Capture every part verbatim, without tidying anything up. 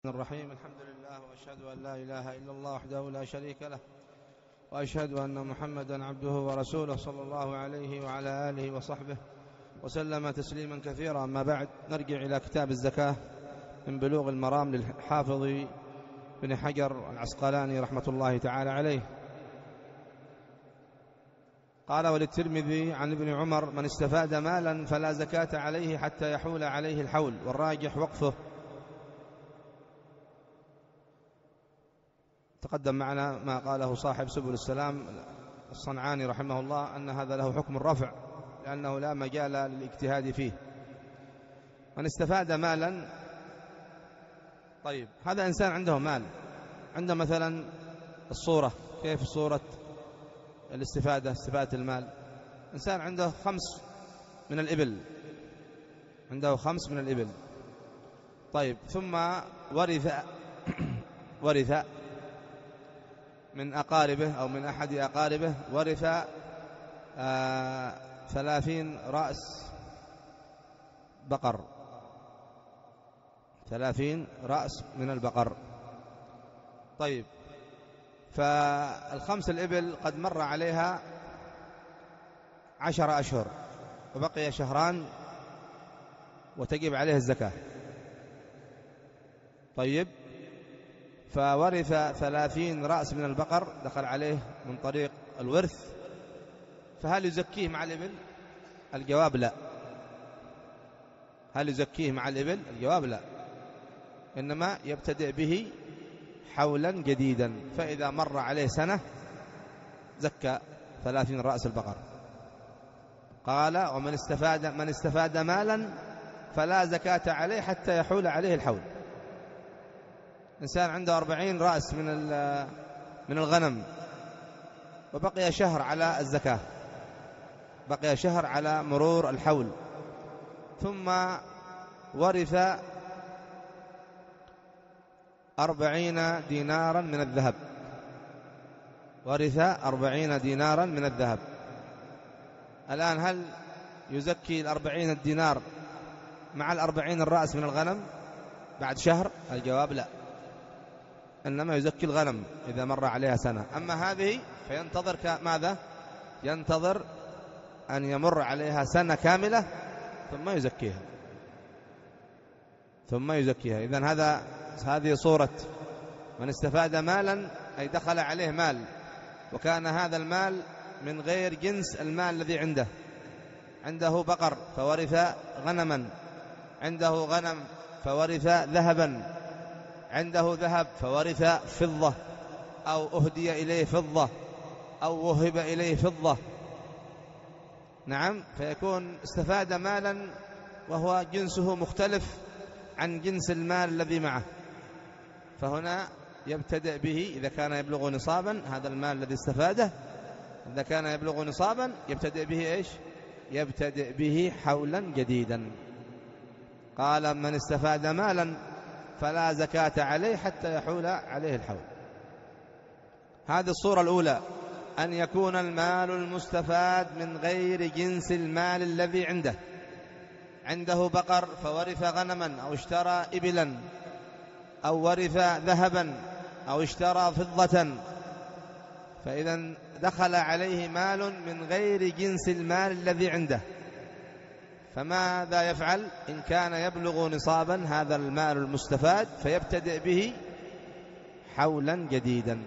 الرحيم. الحمد لله وأشهد أن لا إله إلا الله وحده لا شريك له، وأشهد أن محمدا عبده ورسوله صلى الله عليه وعلى آله وصحبه وسلم تسليما كثيرا. أما بعد، نرجع إلى كتاب الزكاة من بلوغ المرام للحافظ بن حجر العسقلاني رحمة الله تعالى عليه. قال: وللترمذي عن ابن عمر: من استفاد مالا فلا زكاة عليه حتى يحول عليه الحول، والراجح وقفه. تقدم معنا ما قاله صاحب سبل السلام الصنعاني رحمه الله أن هذا له حكم الرفع، لأنه لا مجال للاجتهاد فيه. من استفاد مالا، طيب هذا إنسان عنده مال، عنده مثلا الصورة، كيف صورة الاستفادة، استفادة المال؟ إنسان عنده خمس من الإبل، عنده خمس من الإبل، طيب ثم ورث ورث من أقاربه أو من أحد أقاربه ورث آه ثلاثين رأس بقر، ثلاثين رأس من البقر. طيب فالخمس الإبل قد مر عليها عشر أشهر وبقي شهران وتجب عليه الزكاة. طيب فورث ثلاثين رأس من البقر، دخل عليه من طريق الورث، فهل يزكيه مع الإبل؟ الجواب لا. هل يزكيه مع الإبل؟ الجواب لا، إنما يبتدئ به حولا جديدا، فإذا مر عليه سنة زكى ثلاثين رأس البقر. قال: ومن استفاد من استفاد مالا فلا زكاة عليه حتى يحول عليه الحول. إنسان عنده أربعين رأس من من الغنم وبقي شهر على الزكاة، بقي شهر على مرور الحول، ثم ورث أربعين دينارا من الذهب، ورث أربعين دينارا من الذهب. الآن هل يزكي الأربعين الدينار مع الأربعين الرأس من الغنم بعد شهر؟ الجواب لا، إنما يزكي الغنم إذا مر عليها سنة. أما هذه فينتظر ماذا؟ ينتظر أن يمر عليها سنة كاملة ثم يزكيها، ثم يزكيها. إذن هذا هذه صورة من استفاد مالا، أي دخل عليه مال وكان هذا المال من غير جنس المال الذي عنده. عنده بقر فورث غنما، عنده غنم فورث ذهبا، عنده ذهب فورث فضة، أو أهدي إليه فضة، أو وهب إليه فضة. نعم، فيكون استفاد مالا وهو جنسه مختلف عن جنس المال الذي معه، فهنا يبتدئ به إذا كان يبلغ نصابا. هذا المال الذي استفاده إذا كان يبلغ نصابا يبتدئ به إيش؟ يبتدئ به حولا جديدا. قال: من استفاد مالا فلا زكاة عليه حتى يحول عليه الحول. هذه الصورة الأولى، أن يكون المال المستفاد من غير جنس المال الذي عنده. عنده بقر فورث غنما أو اشترى إبلا، أو ورث ذهبا أو اشترى فضة، فإذا دخل عليه مال من غير جنس المال الذي عنده، فماذا يفعل؟ إن كان يبلغ نصابا هذا المال المستفاد فيبتدئ به حولا جديدا،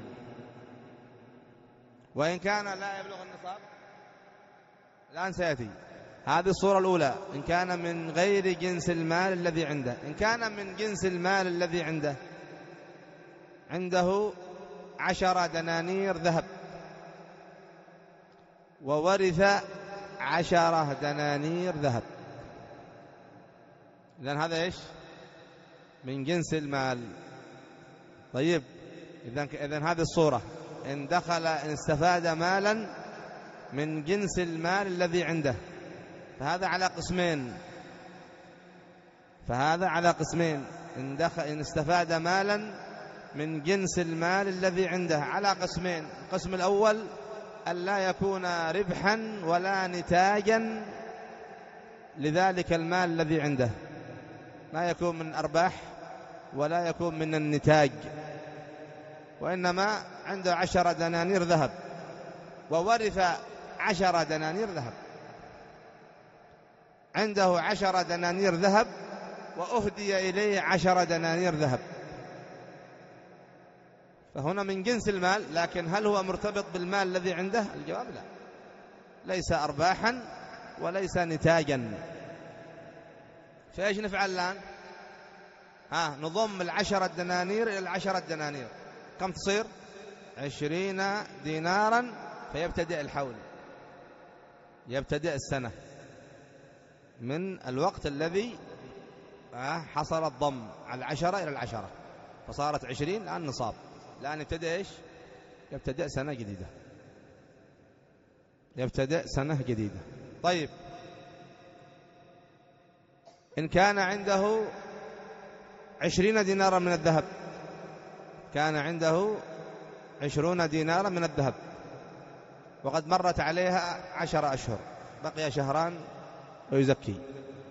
وإن كان لا يبلغ النصاب الآن سيأتي. هذه الصورة الأولى، إن كان من غير جنس المال الذي عنده. إن كان من جنس المال الذي عنده، عنده عشر دنانير ذهب وورث عشرة دنانير ذهب، لأن هذا إيش؟ من جنس المال. طيب إذن إذن هذه الصورة، إن دخل إن استفاد مالا من جنس المال الذي عنده، فهذا على قسمين، فهذا على قسمين. إن دخل إن استفاد مالا من جنس المال الذي عنده على قسمين. القسم الأول أن لا يكون ربحا ولا نتاجا لذلك المال الذي عنده، لا يكون من أرباح ولا يكون من النتاج، وإنما عنده عشر دنانير ذهب وورث عشر دنانير ذهب، عنده عشر دنانير ذهب وأهدي إليه عشر دنانير ذهب، فهنا من جنس المال، لكن هل هو مرتبط بالمال الذي عنده؟ الجواب لا، ليس أرباحا وليس نتاجا. فإيش نفعل الآن؟ ها نضم العشرة دنانير إلى العشرة دنانير، كم تصير؟ عشرين دينارا، فيبتدئ الحول، يبتدئ السنة من الوقت الذي حصل الضم على العشرة إلى العشرة، فصارت عشرين الآن نصاب، الآن يبتدئ إيش؟ يبتدئ سنة جديدة، يبتدئ سنة جديدة. طيب، إن كان عنده عشرين دينارا من الذهب، كان عنده عشرون دينارا من الذهب وقد مرت عليها عشر أشهر، بقي شهران ويزكي،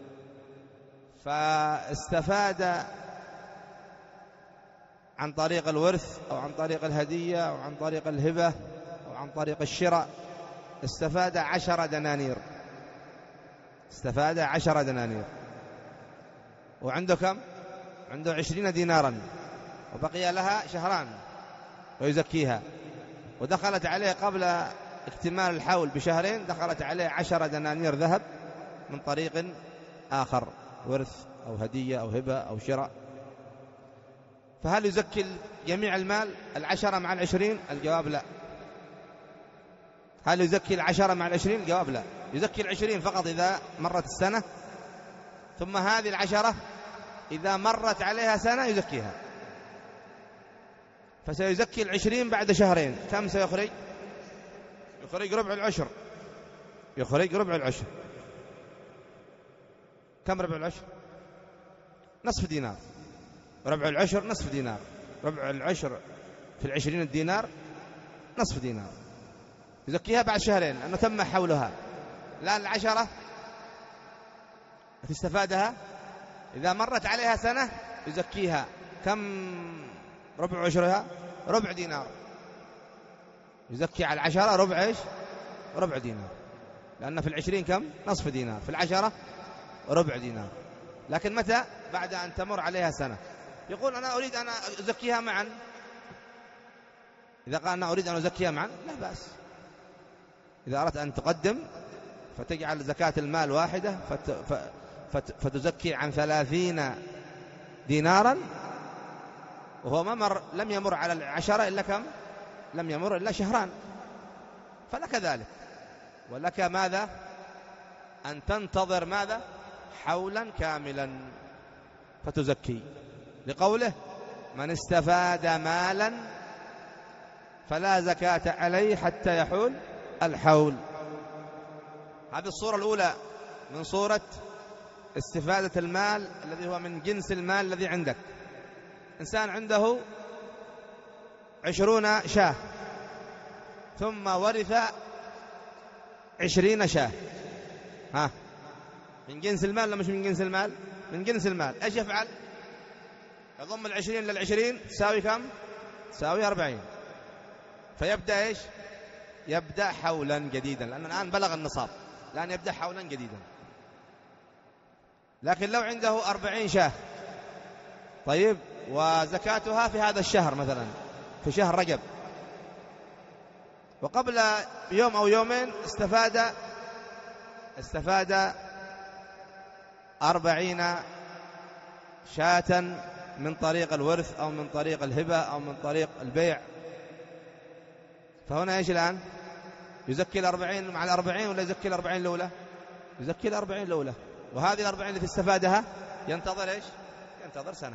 فاستفاد عن طريق الورث أو عن طريق الهدية أو عن طريق الهبة أو عن طريق الشراء، استفاد عشر دنانير، استفاد عشر دنانير، وعنده كم؟ عنده عشرين دينارا وبقي لها شهران ويزكيها، ودخلت عليه قبل اكتمال الحول بشهرين، دخلت عليه عشر دنانير ذهب من طريق آخر، ورث أو هدية أو هبة أو شراء، فهل يزكي جميع المال العشرة مع العشرين؟ الجواب لا. هل يزكي العشرة مع العشرين؟ الجواب لا، يزكي العشرين فقط إذا مرت السنة، ثم هذه العشرة إذا مرت عليها سنة يزكيها، فسيزكي العشرين بعد شهرين، كم سيخرج؟ يخرج ربع العشر، يخرج ربع العشر. كم ربع العشر؟ نصف دينار، ربع العشر نصف دينار، ربع العشر في العشرين الدينار نصف دينار، يزكيها بعد شهرين لأنه تم حولها. الآن العشرة تستفادها إذا مرت عليها سنة يزكيها، كم ربع عشرها؟ ربع دينار، يزكي على العشرة ربع إيش؟ ربع دينار، لأن في العشرين كم؟ نصف دينار، في العشرة ربع دينار. لكن متى؟ بعد أن تمر عليها سنة. يقول أنا أريد أن أزكيها معا، إذا قال أنا أريد أن أزكيها معا لا بأس، إذا أردت أن تقدم فتجعل زكاة المال واحدة فت... فت... فتزكي عن ثلاثين دينارا، وهو ما مر، لم يمر على العشرة إلا كم؟ لم يمر إلا شهران، فلك ذلك. ولك ماذا؟ أن تنتظر ماذا؟ حولا كاملا فتزكي، لقوله من استفاد مالا فلا زكاة عليه حتى يحول الحول. هذه الصورة الأولى من صورة استفادة المال الذي هو من جنس المال الذي عندك. إنسان عنده عشرون شاة ثم ورث عشرين شاة، ها من جنس المال ولا مش من جنس المال؟ من جنس المال. ايش يفعل؟ يضم العشرين للعشرين تساوي كم؟ تساوي أربعين، فيبدأ ايش؟ يبدأ حولا جديدا، لأن الآن بلغ النصاب، الآن يبدأ حولا جديدا. لكن لو عنده أربعين شاة، طيب وزكاتها في هذا الشهر مثلا في شهر رجب، وقبل يوم أو يومين استفاد استفاد أربعين شاة من طريق الورث أو من طريق الهبة أو من طريق البيع، فهنا إيش الآن؟ يزكي الأربعين مع الأربعين ولا يزكي الأربعين الأولى؟ يزكي الأربعين الأولى، وهذه الأربعين التي استفادها ينتظر إيش؟ ينتظر سنة،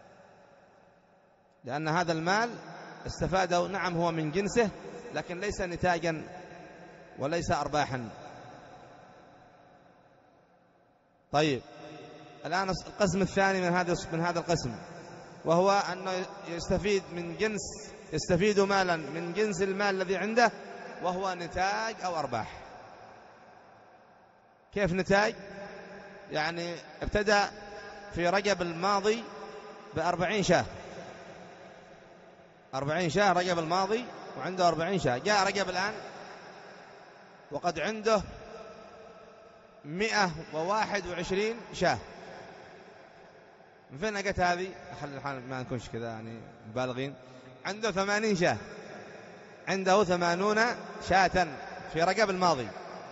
لأن هذا المال استفاده، نعم هو من جنسه لكن ليس نتاجا وليس أرباحا. طيب الآن القسم الثاني من هذا من هذا القسم، وهو أنه يستفيد من جنس يستفيد مالا من جنس المال الذي عنده وهو نتاج أو أرباح. كيف نتاج؟ يعني ابتدأ في رجب الماضي بأربعين شاة، أربعين شاة رجب الماضي وعنده أربعين شاة. جاء رجب الآن وقد عنده مئة وواحد وعشرين شاة. من فين أجت هذه؟ خلي الحال ما نكونش كذا يعني مبالغين. عنده ثمانين شاة، عنده ثمانون شاة في رجب الماضي.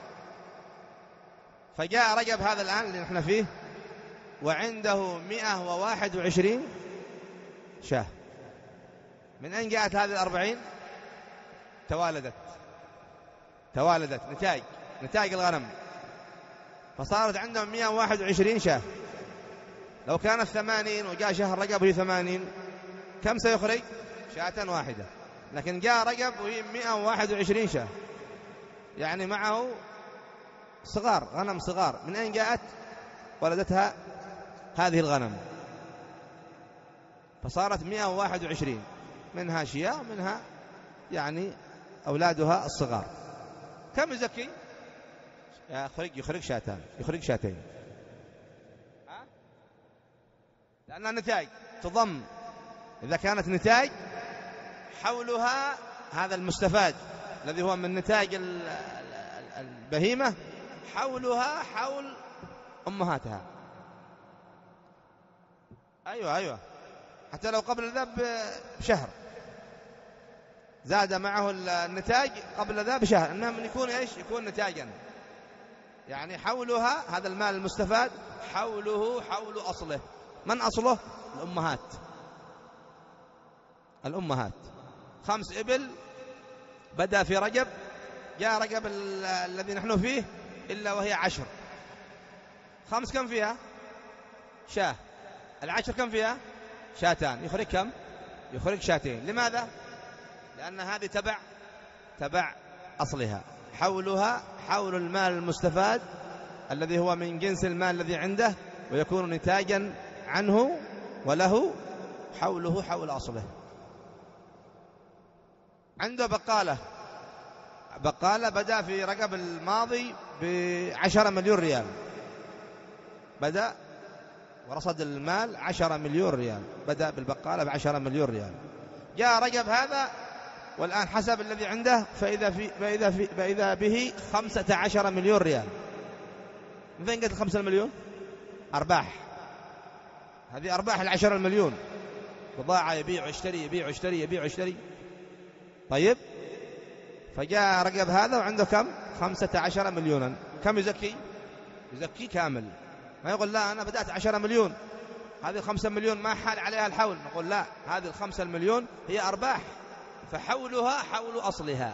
فجاء رجب هذا الآن اللي نحن فيه وعنده مئة وواحد وعشرين شاة. من أين جاءت هذه الأربعين؟ توالدت توالدت نتاج نتاج الغنم، فصارت عندهم مئة وواحد وعشرين شاة. لو كانت ثمانين وجاء شهر رجب وهي ثمانين كم سيخرج؟ شاة واحدة. لكن جاء رجب وهي مئة وواحد وعشرين شاة، يعني معه صغار، غنم صغار. من أين جاءت؟ ولدتها هذه الغنم، فصارت مئة وواحد وعشرين، منها شياء منها يعني أولادها الصغار. كم يزكي؟ يخرج يخرج شاتان، يخرج شاتين، لأنها نتاج تضم. إذا كانت نتاج حولها هذا المستفاد الذي هو من نتاج البهيمة حولها حول أمهاتها. أيوة أيوة حتى لو قبل ذا بشهر زاد معه النتاج قبل ذا بشهر، إنما من يكون إيش؟ يكون نتاجا، يعني حولها هذا المال المستفاد حوله حول أصله. من أصله؟ الأمهات. الأمهات خمس إبل بدأ في رجب، جاء رجب الذي نحن فيه إلا وهي عشر. خمس كم فيها؟ شاة. العشر كم فيها؟ شاتان. يخرج كم؟ يخرج شاتين. لماذا؟ لأن هذه تبع تبع أصلها، حولها حول المال المستفاد الذي هو من جنس المال الذي عنده، ويكون نتاجا عنه وله حوله حول أصله. عنده بقالة، بقالة بدأ في رجب الماضي بعشرة مليون ريال، بدأ ورصد المال عشرة مليون ريال، بدأ بالبقالة بعشرة مليون ريال. جاء رجب هذا والآن حسب الذي عنده فإذا, في فإذا, في فإذا به خمسة عشر مليون ريال. من فين قلت خمسة مليون؟ أرباح. هذه أرباح العشرة المليون، بضاعة يبيع ويشتري يبيع ويشتري يبيع ويشتري. طيب فجاء رجب هذا وعنده كم؟ خمسة عشر مليونا. كم يزكي؟ يزكي كامل. ما يقول لا أنا بدأت عشرة مليون، هذه الخمسة مليون ما حال عليها الحول. نقول لا، هذه الخمسة المليون هي أرباح، فحولها حول أصلها،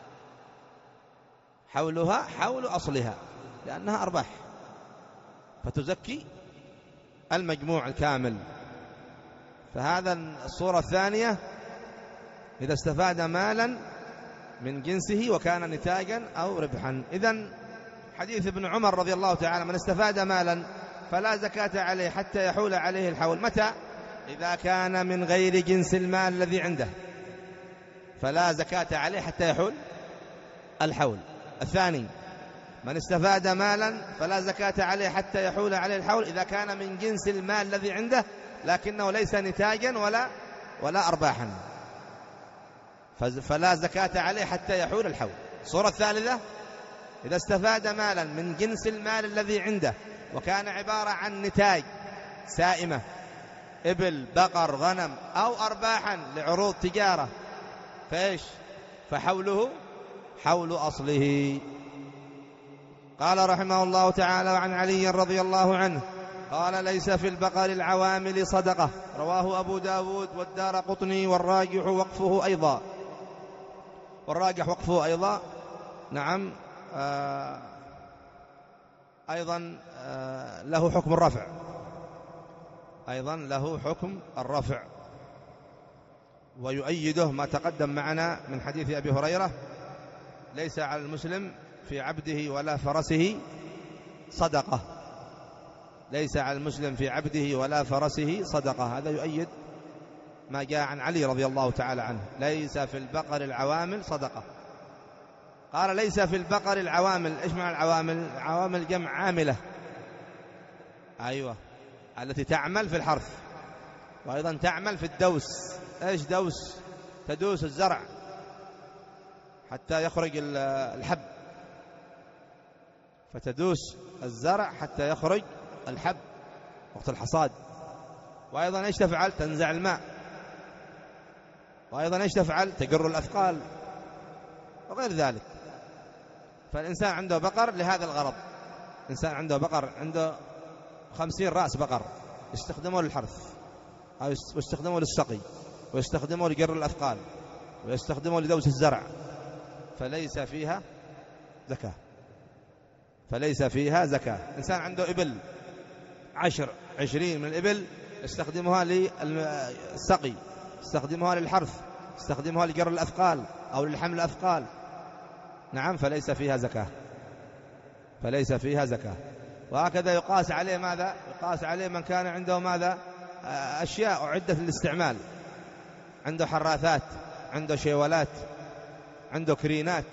حولها حول أصلها لأنها أرباح، فتزكي المجموع الكامل. فهذا الصورة الثانية إذا استفاد مالا من جنسه وكان نتاجا أو ربحا. إذن حديث ابن عمر رضي الله تعالى: من استفاد مالا فلا زكاة عليه حتى يحول عليه الحول. متى؟ إذا كان من غير جنس المال الذي عنده فلا زكاة عليه حتى يحول الحول. الثاني: من استفاد مالا فلا زكاة عليه حتى يحول عليه الحول إذا كان من جنس المال الذي عنده لكنه ليس نتاجا ولا ولا أرباحا، فلا زكاة عليه حتى يحول الحول. الصورة الثالثة: إذا استفاد مالا من جنس المال الذي عنده وكان عبارة عن نتاج سائمة، إبل بقر غنم أو أرباحا لعروض تجارة، فإيش؟ فحوله حول أصله. قال رحمه الله تعالى: وعن علي رضي الله عنه قال: ليس في البقر العوامل صدقة. رواه أبو داود والدارقطني والراجح وقفه أيضا، والراجح وقفه أيضا. نعم. آه أيضا آه له حكم الرفع، أيضا له حكم الرفع، ويؤيده ما تقدم معنا من حديث أبي هريرة: ليس على المسلم في عبده ولا فرسه صدقة. ليس على المسلم في عبده ولا فرسه صدقة. هذا يؤيد ما جاء عن علي رضي الله تعالى عنه: ليس في البقر العوامل صدقة. قال: ليس في البقر العوامل. إيش معنى العوامل؟ عوامل جمع عاملة، أيوة، التي تعمل في الحرث. وأيضا تعمل في الدوس. إيش دوس؟ تدوس الزرع حتى يخرج الحب، فتدوس الزرع حتى يخرج الحب وقت الحصاد. وأيضا إيش تفعل؟ تنزع الماء. وأيضا إيش تفعل؟ تجر الأثقال وغير ذلك. فالإنسان عنده بقر لهذا الغرض. الإنسان عنده بقر، عنده خمسين رأس بقر، يستخدمه للحرث أو يستخدمه للسقي ويستخدمه لجر الأثقال ويستخدمه لدوس الزرع، فليس فيها زكاة. فليس فيها زكاة. إنسان عنده إبل عشر عشرين من الإبل، يستخدمها للسقي، يستخدمها للحرث، يستخدمها لجر الأثقال أو للحمل الأثقال، نعم، فليس فيها زكاة. فليس فيها زكاة. وهكذا يقاس عليه ماذا؟ يقاس عليه من كان عنده ماذا؟ أشياء أعدت للاستعمال، عنده حراثات، عنده شيولات، عنده كرينات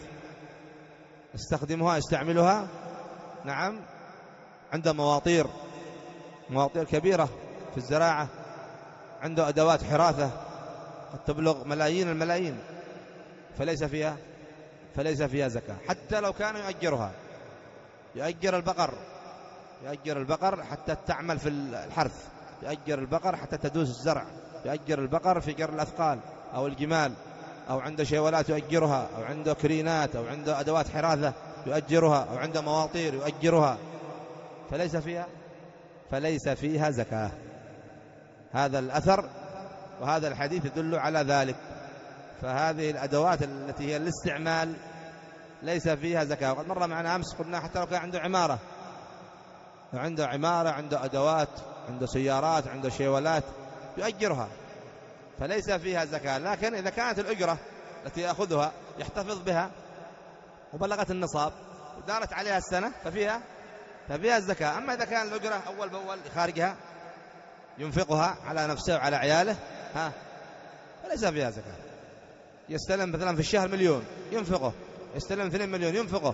يستخدمها يستعملها، نعم، عنده مواطير، مواطير كبيرة في الزراعة، عنده أدوات حراثة قد تبلغ ملايين الملايين، فليس فيها فليس فيها زكاة. حتى لو كان يؤجرها، يؤجر البقر، يؤجر البقر حتى تعمل في الحرث، يؤجر البقر حتى تدوس الزرع، يؤجر البقر في جر الأثقال أو الجمال، أو عنده شيولات يؤجرها، أو عنده كرينات، أو عنده أدوات حراثة يؤجرها، أو عنده مواطير يؤجرها، فليس فيها فليس فيها زكاة. هذا الأثر وهذا الحديث يدل على ذلك. فهذه الأدوات التي هي الاستعمال ليس فيها زكاة. وقد مر معنا أمس قلنا حتى لو كان عنده عمارة، لو عنده عمارة، عنده أدوات، عنده سيارات، عنده شيولات يؤجرها، فليس فيها زكاة. لكن إذا كانت الأجرة التي يأخذها يحتفظ بها وبلغت النصاب ودارت عليها السنة ففيها ففيها الزكاة. أما إذا كان الأجرة أول بأول خارجها ينفقها على نفسه وعلى عياله، ها، فليس فيها زكاة. يستلم مثلا في الشهر مليون ينفقه، يستلم اثنين مليون ينفقه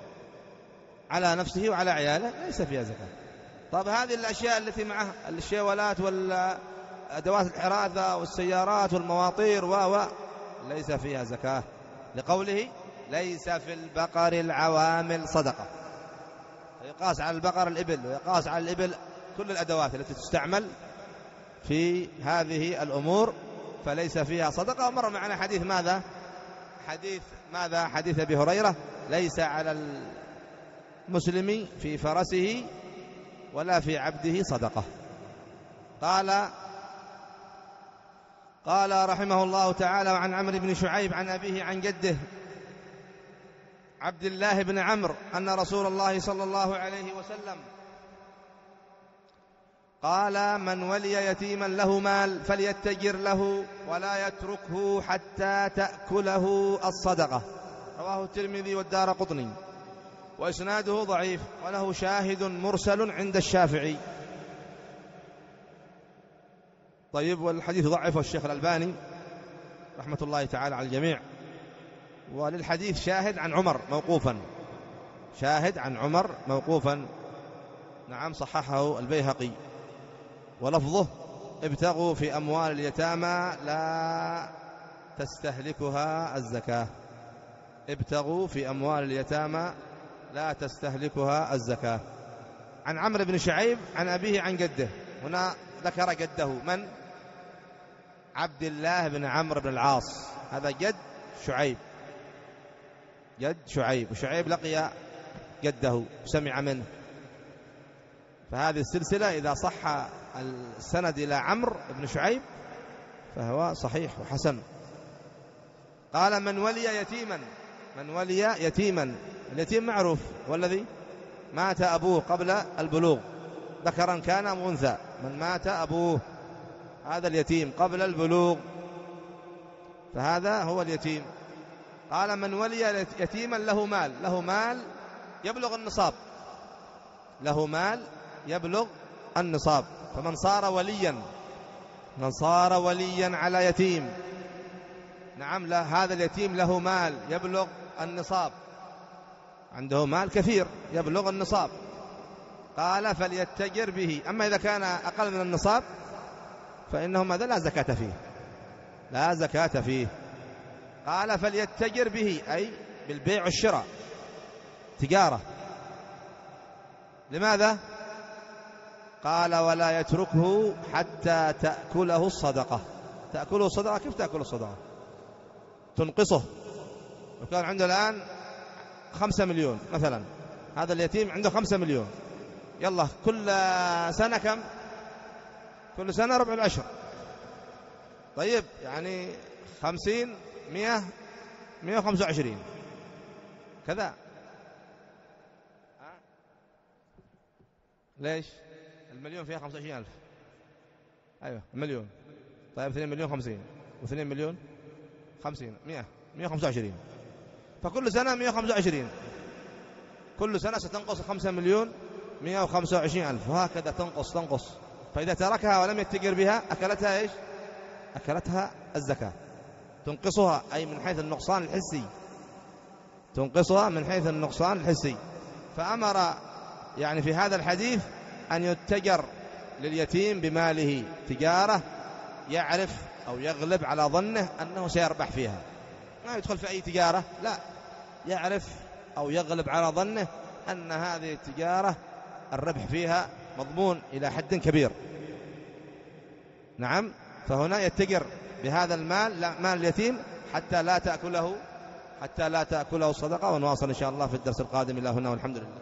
على نفسه وعلى عياله، ليس فيها زكاة. طب هذه الأشياء التي معه، الشيولات والأدوات الحراثة والسيارات والمواطير و ليس فيها زكاة، لقوله ليس في البقر العوامل صدقة. يقاس على البقر الإبل، ويقاس على الإبل كل الأدوات التي تستعمل في هذه الأمور، فليس فيها صدقة. ومر معنا حديث ماذا؟ حديث ماذا؟ حديث أبي هريرة: ليس على المسلم في فرسه ولا في عبده صدقة. قال قال رحمه الله تعالى: وعن عمرو بن شعيب عن أبيه عن جده عبد الله بن عمرو أن رسول الله صلى الله عليه وسلم قال: من ولي يتيما له مال فليتجر له ولا يتركه حتى تأكله الصدقة. رواه الترمذي والدارقطني، وإسناده ضعيف، وله شاهد مرسل عند الشافعي. طيب، والحديث ضعفه الشيخ الألباني رحمة الله تعالى على الجميع. وللحديث شاهد عن عمر موقوفا، شاهد عن عمر موقوفا، نعم، صححه البيهقي، ولفظه: ابتغوا في أموال اليتامى لا تستهلكها الزكاة. ابتغوا في أموال اليتامى لا تستهلكها الزكاة. عن عمرو بن شعيب عن أبيه عن جده. هنا ذكر جده من؟ عبد الله بن عمرو بن العاص، هذا جد شعيب، جد شعيب، وشعيب لقي جده وسمع منه. فهذه السلسلة إذا صح السند إلى عمرو بن شعيب فهو صحيح وحسن. قال: من ولي يتيما، من ولي يتيما، اليتيم معروف والذي مات أبوه قبل البلوغ، ذكرا كان أم أنثى، من مات أبوه هذا اليتيم قبل البلوغ، فهذا هو اليتيم. قال: من ولي يتيما له مال، له مال يبلغ النصاب، له مال يبلغ النصاب. فمن صار وليا، من صار وليا على يتيم، نعم، لا، هذا اليتيم له مال يبلغ النصاب، عنده مال كثير يبلغ النصاب، قال: فليتجر به. أما إذا كان أقل من النصاب فإنه ماذا؟ لا زكاة فيه، لا زكاة فيه. قال فليتجر به، أي بالبيع والشراء، تجارة. لماذا؟ قال ولا يتركه حتى تأكله الصدقة. تأكله الصدقة، كيف تأكل الصدقة؟ تنقصه. وكان عنده الآن خمسة مليون مثلا، هذا اليتيم عنده خمسة مليون، يلا كل سنة كم؟ كل سنة ربع العشر. طيب يعني خمسين، مئة، مئة وخمسة وعشرين كذا. ليش؟ المليون فيها خمسة وعشرين ألف. أيوة مليون. طيب اثنين مليون خمسين، واثنين مليون خمسين، مئة، مئة وخمسة وعشرين. فكل سنة مئة وخمسة وعشرين، كل سنة ستنقص خمسة مليون مئة وخمسة وعشرين ألف، وهكذا تنقص تنقص. فإذا تركها ولم يتجر بها أكلتها إيش؟ أكلتها الزكاة. تنقصها أي من حيث النقصان الحسي، تنقصها من حيث النقصان الحسي. فأمر يعني في هذا الحديث أن يتجر لليتيم بماله تجارة يعرف أو يغلب على ظنه أنه سيربح فيها، ما يدخل في أي تجارة، لا، يعرف أو يغلب على ظنه أن هذه التجارة الربح فيها مضمون إلى حد كبير. نعم، فهنا يتجر بهذا المال، لا مال اليتيم، حتى لا تأكله حتى لا تأكله الصدقة. ونواصل إن شاء الله في الدرس القادم. إلى هنا والحمد لله.